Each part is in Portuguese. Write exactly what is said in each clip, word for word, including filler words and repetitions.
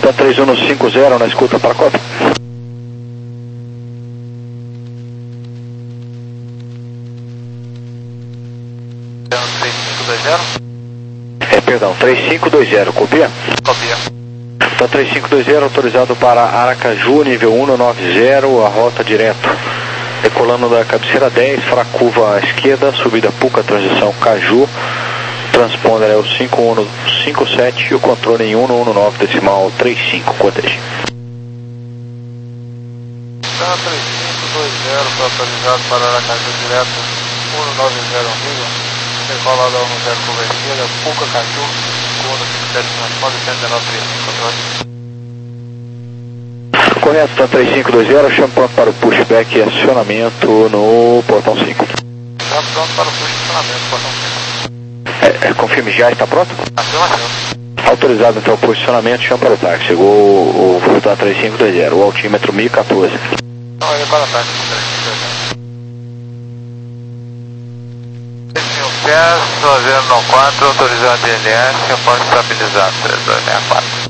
Tá três um cinco zero na escuta para a cópia. três cinco dois zero? É, perdão, três cinco dois zero, copia? Copia. Tá três cinco dois zero, autorizado para Aracaju, nível um nove zero, a rota direto. Decolando da cabeceira dez, para a curva à esquerda, subida Puca, transição Caju. Transponder é o cinco um cinco sete e o controle em um um nove decimal trinta e cinco, cortejo. Tá três cinco dois zero, foi autorizado para Aracaju direto, um nove zero nível. Decolado ao um zero curva esquerda, Puca, Caju, um cinco sete transponder, cento e dezenove trinta e cinco, controle. Correto, tá três cinco dois zero, chama pronto para o pushback e acionamento no portão cinco. Já pronto para o posicionamento, portão cinco. É, é, confirme, já está pronto? Afirmação. Autorizado então o posicionamento, chama para o táxi. Chegou o, o tá três cinco dois zero, o altímetro mil e quatorze. Não, ele para o táxi, três cinco dois zero. zero nove quatro, autorizado I L S, após estabilizado, três dois seis quatro.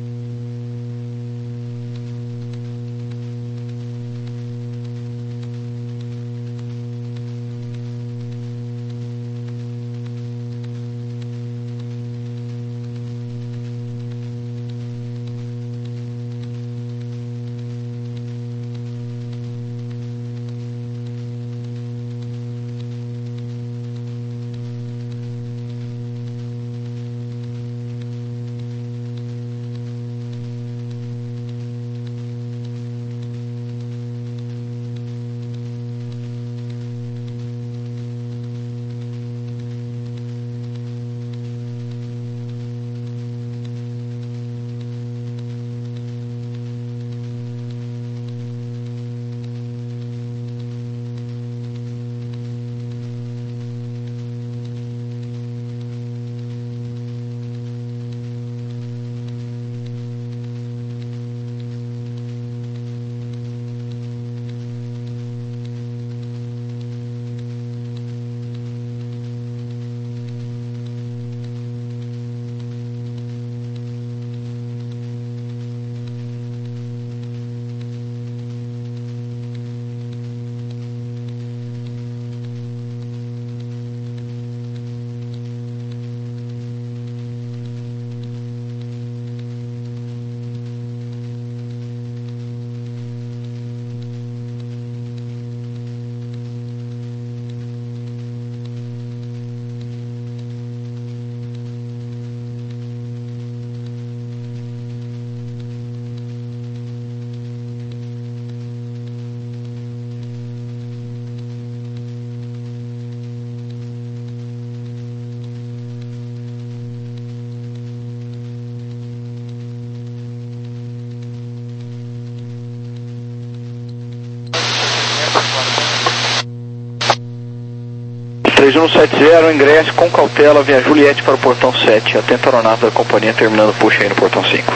três um sete zero, ingresse com cautela via Juliette para o portão sete. Atenta a aeronave da companhia terminando push aí no portão cinco.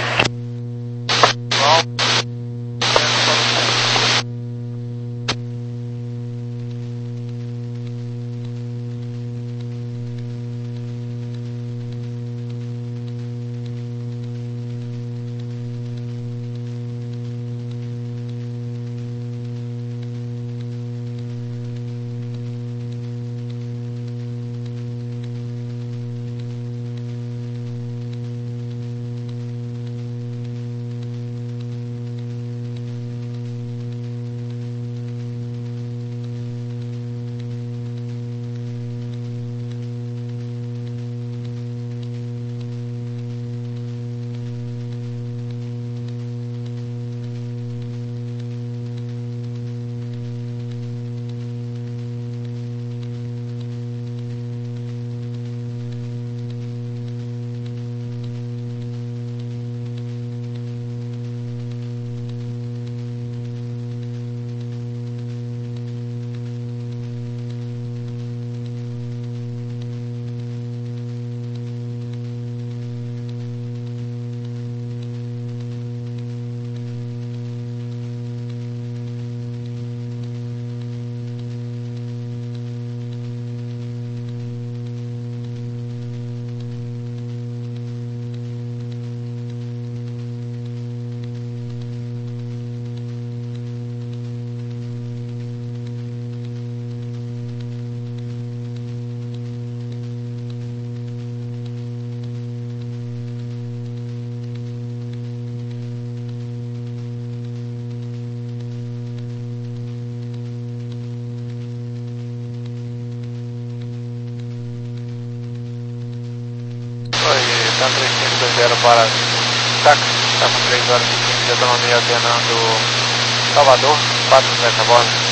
TAM três cinco dois zero para táxi, está com três horas e quinze de autonomia alternando Salvador, quatro metros a bordo.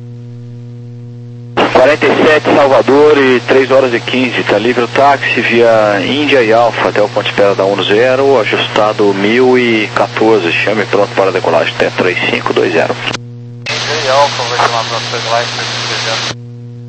quarenta e sete Salvador e três horas e quinze, está livre o táxi via Índia e Alfa até o ponto de espera da um zero, ajustado mil e quatorze, chame pronto para decolagem, até três cinco dois zero. Índia e Alfa, vai chamar pronto para decolagem, três cinco dois zero.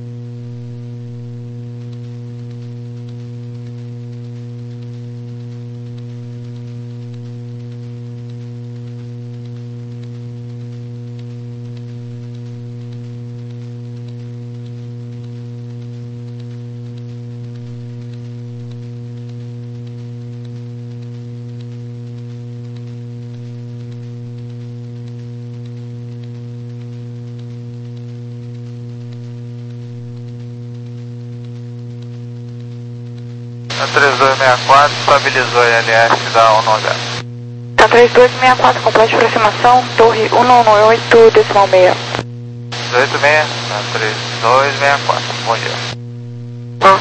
três dois seis quatro, estabilizou a L S da um zero. Tá três dois seis quatro, complete aproximação, torre cento e dezenove, decimal seis. dezoito seis, tá três dois seis quatro, bom dia. Ah.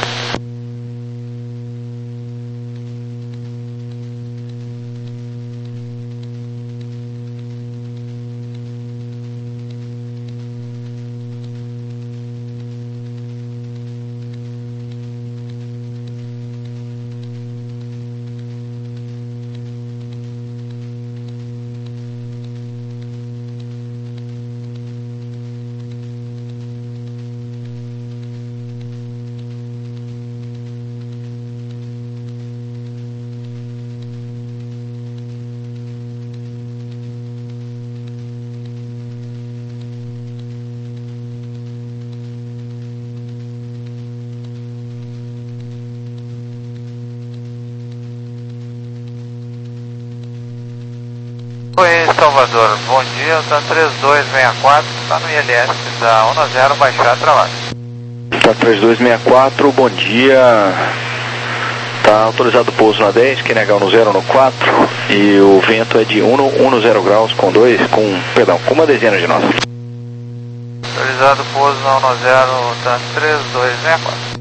Oi, Salvador, bom dia, TAM três dois seis quatro, está no I L S da um zero, baixar trabalho. TAM três dois seis quatro, bom dia, está autorizado o pouso na dez, quem negar no zero no quatro, e o vento é de um zero graus com dois, com, perdão, com uma dezena de nós. Autorizado o pouso na um zero, TAM três dois seis quatro.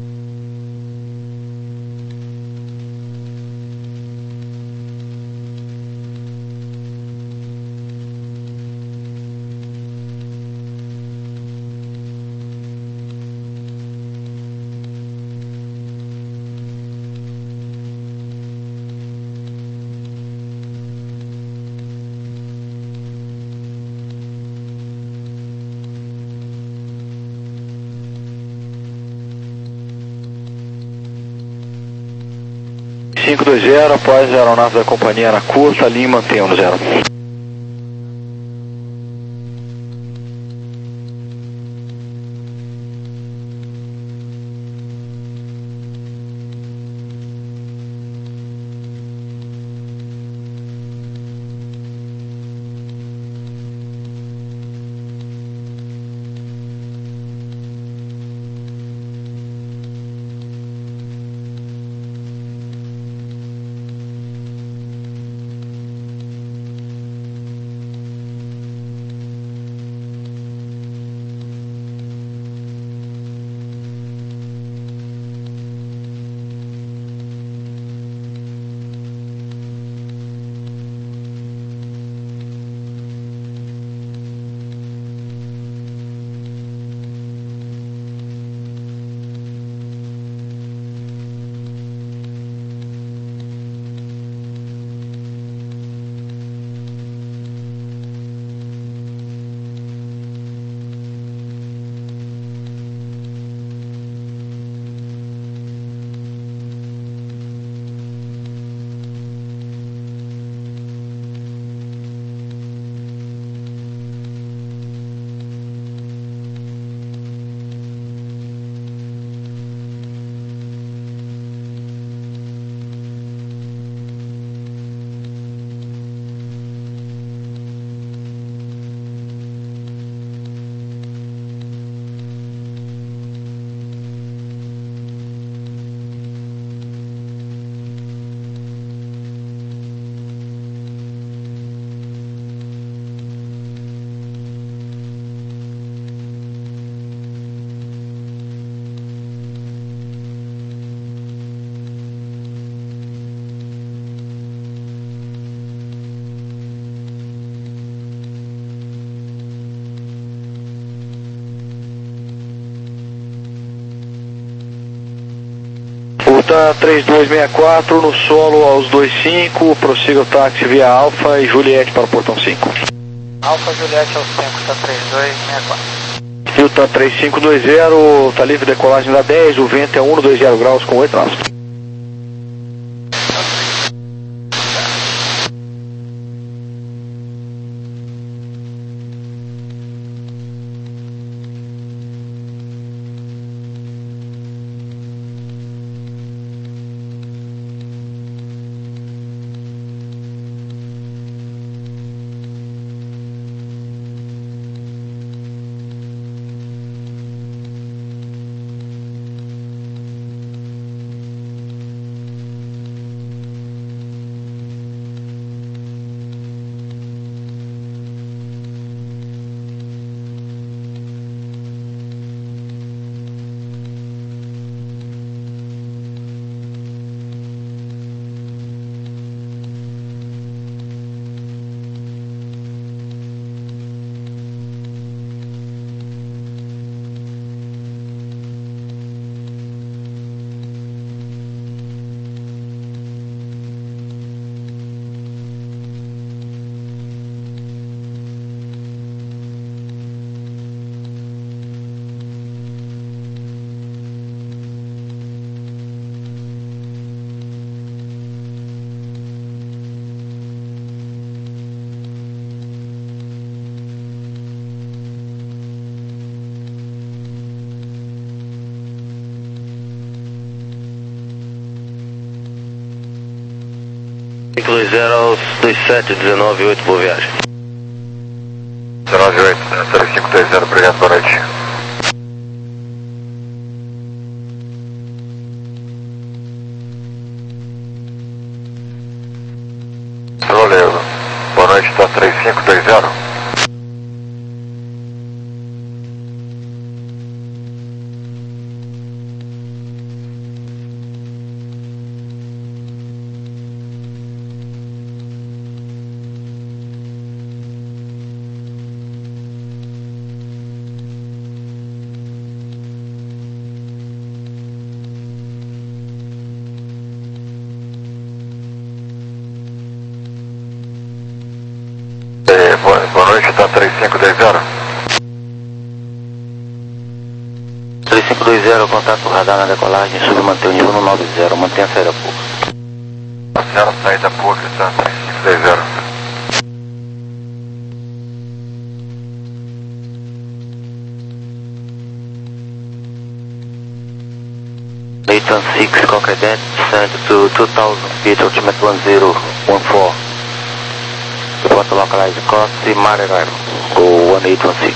cinco dois zero, após a aeronave da companhia na curta, Lima mantém um zero. Hilton três dois seis quatro, no solo aos dois cinco, prossiga o táxi via Alfa e Juliette para o portão cinco. Alfa Juliette aos cinco, está três dois seis quatro. Hilton três cinco dois zero, está livre decolagem da dez, o vento é um dois zero graus com oito nós. cinco dois zero aos dois sete, dezenove oito, boa viagem. dezenove oito, zero cinco dois zero, obrigado, boa noite. Valeu, boa noite, está três cinco dois zero. Boa noite, está três cinco dois zero. três cinco dois zero, contato radar na decolagem, sub manter o nível no nove zero, mantenha a saída pouca. Zero, saída pouca, está três cinco dois zero. Leighton six, Cocker Dead, send to two thousand feet, ultimate one zero one four. Report to localize cost, Mareraro, go one eight one six.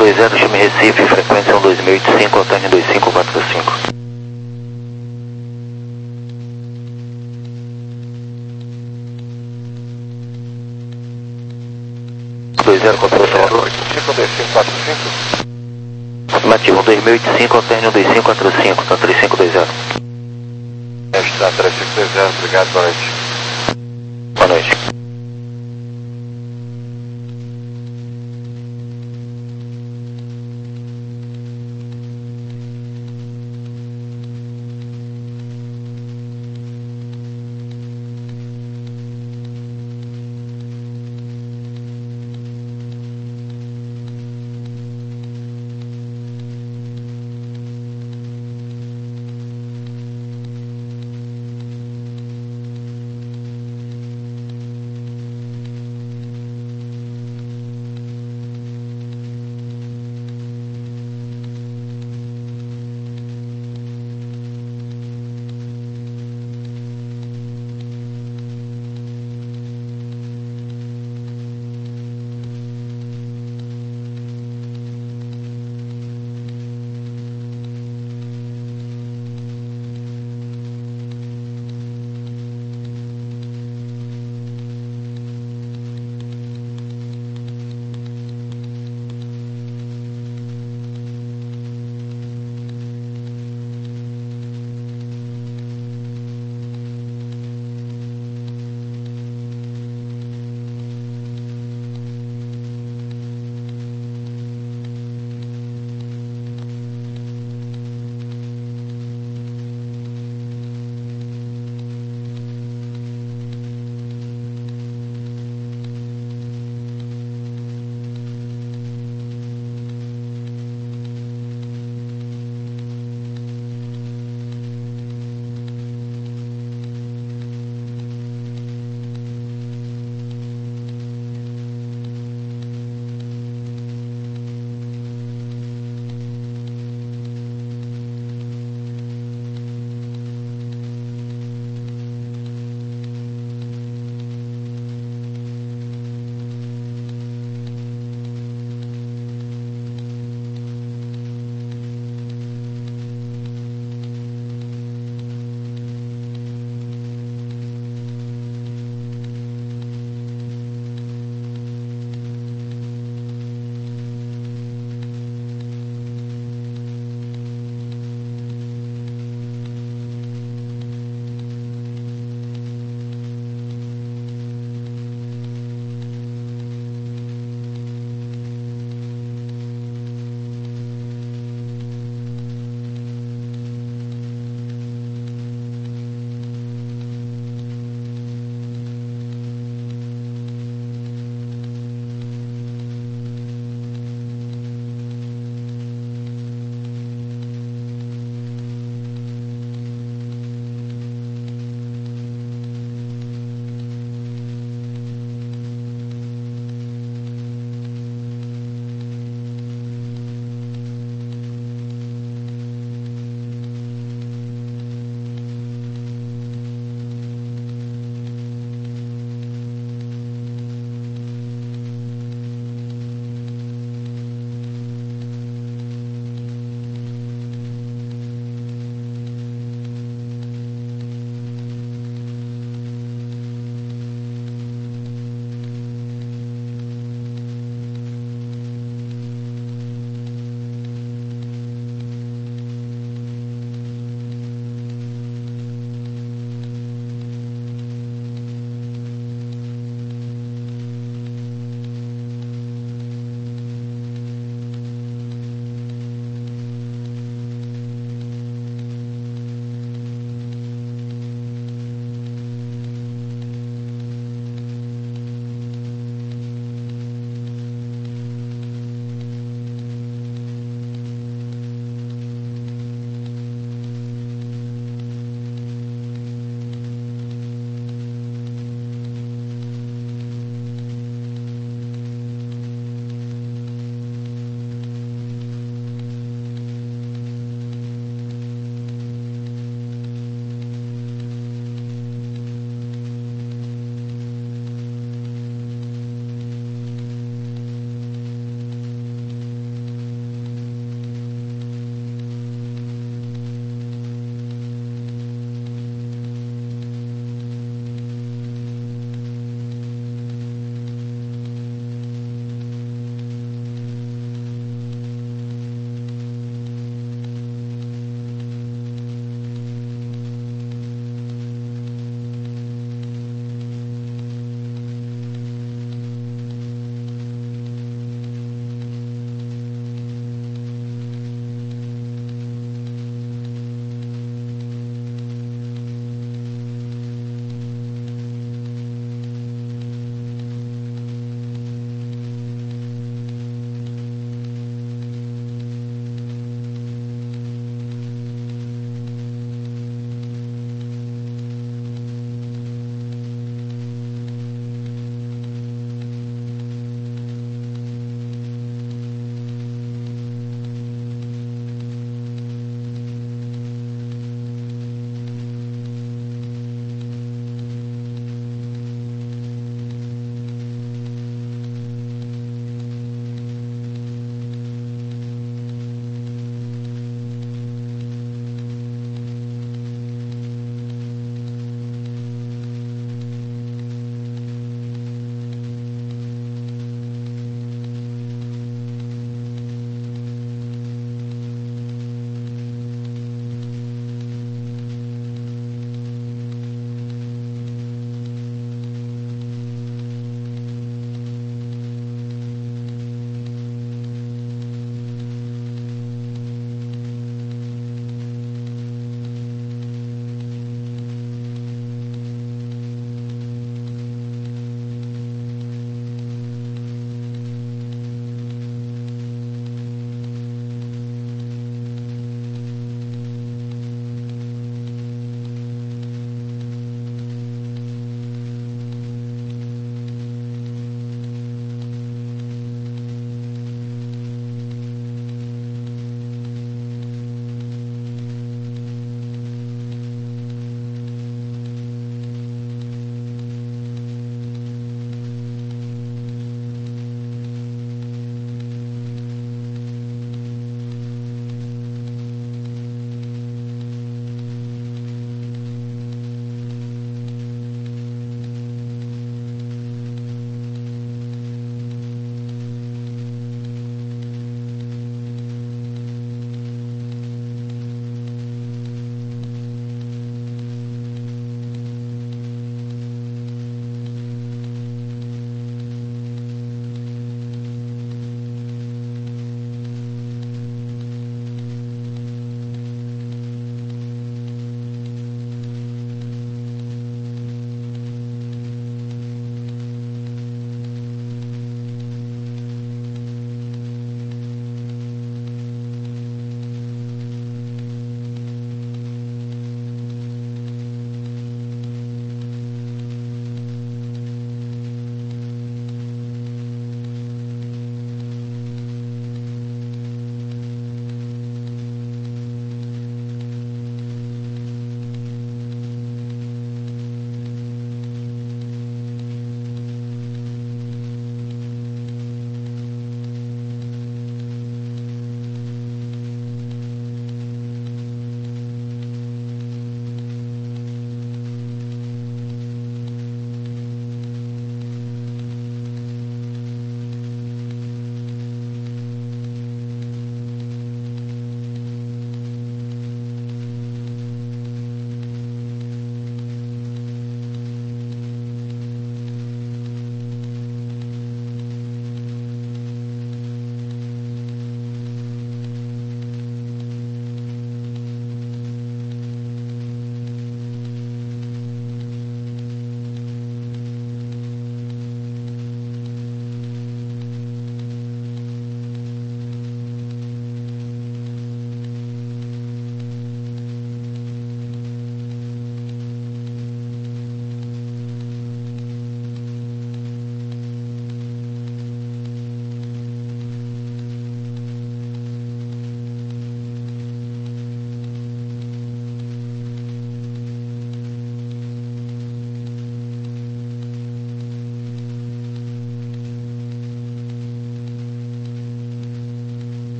dois zero, chame Recife, frequência um dois mil e oitenta e cinco, alterne dois cinco quatro cinco. dois zero, controle total. cinco dois cinco quatro cinco. Afirmativo, um dois mil e oitenta e cinco, alterne um dois cinco quatro cinco, tá três cinco dois zero. Está três cinco dois zero, obrigado, boa noite. Boa noite.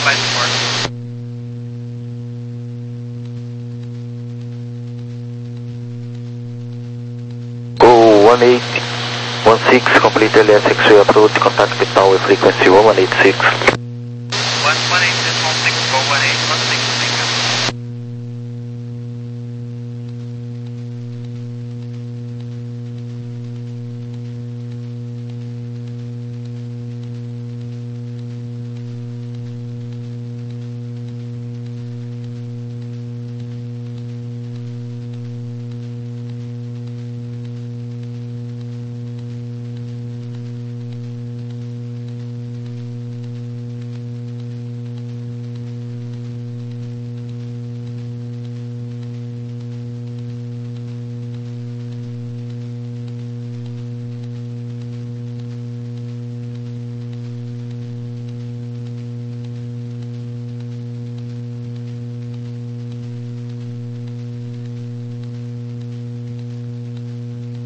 flight support. Go one eight one six, complete L S X-ray approach, contact the tower frequency one one eight six.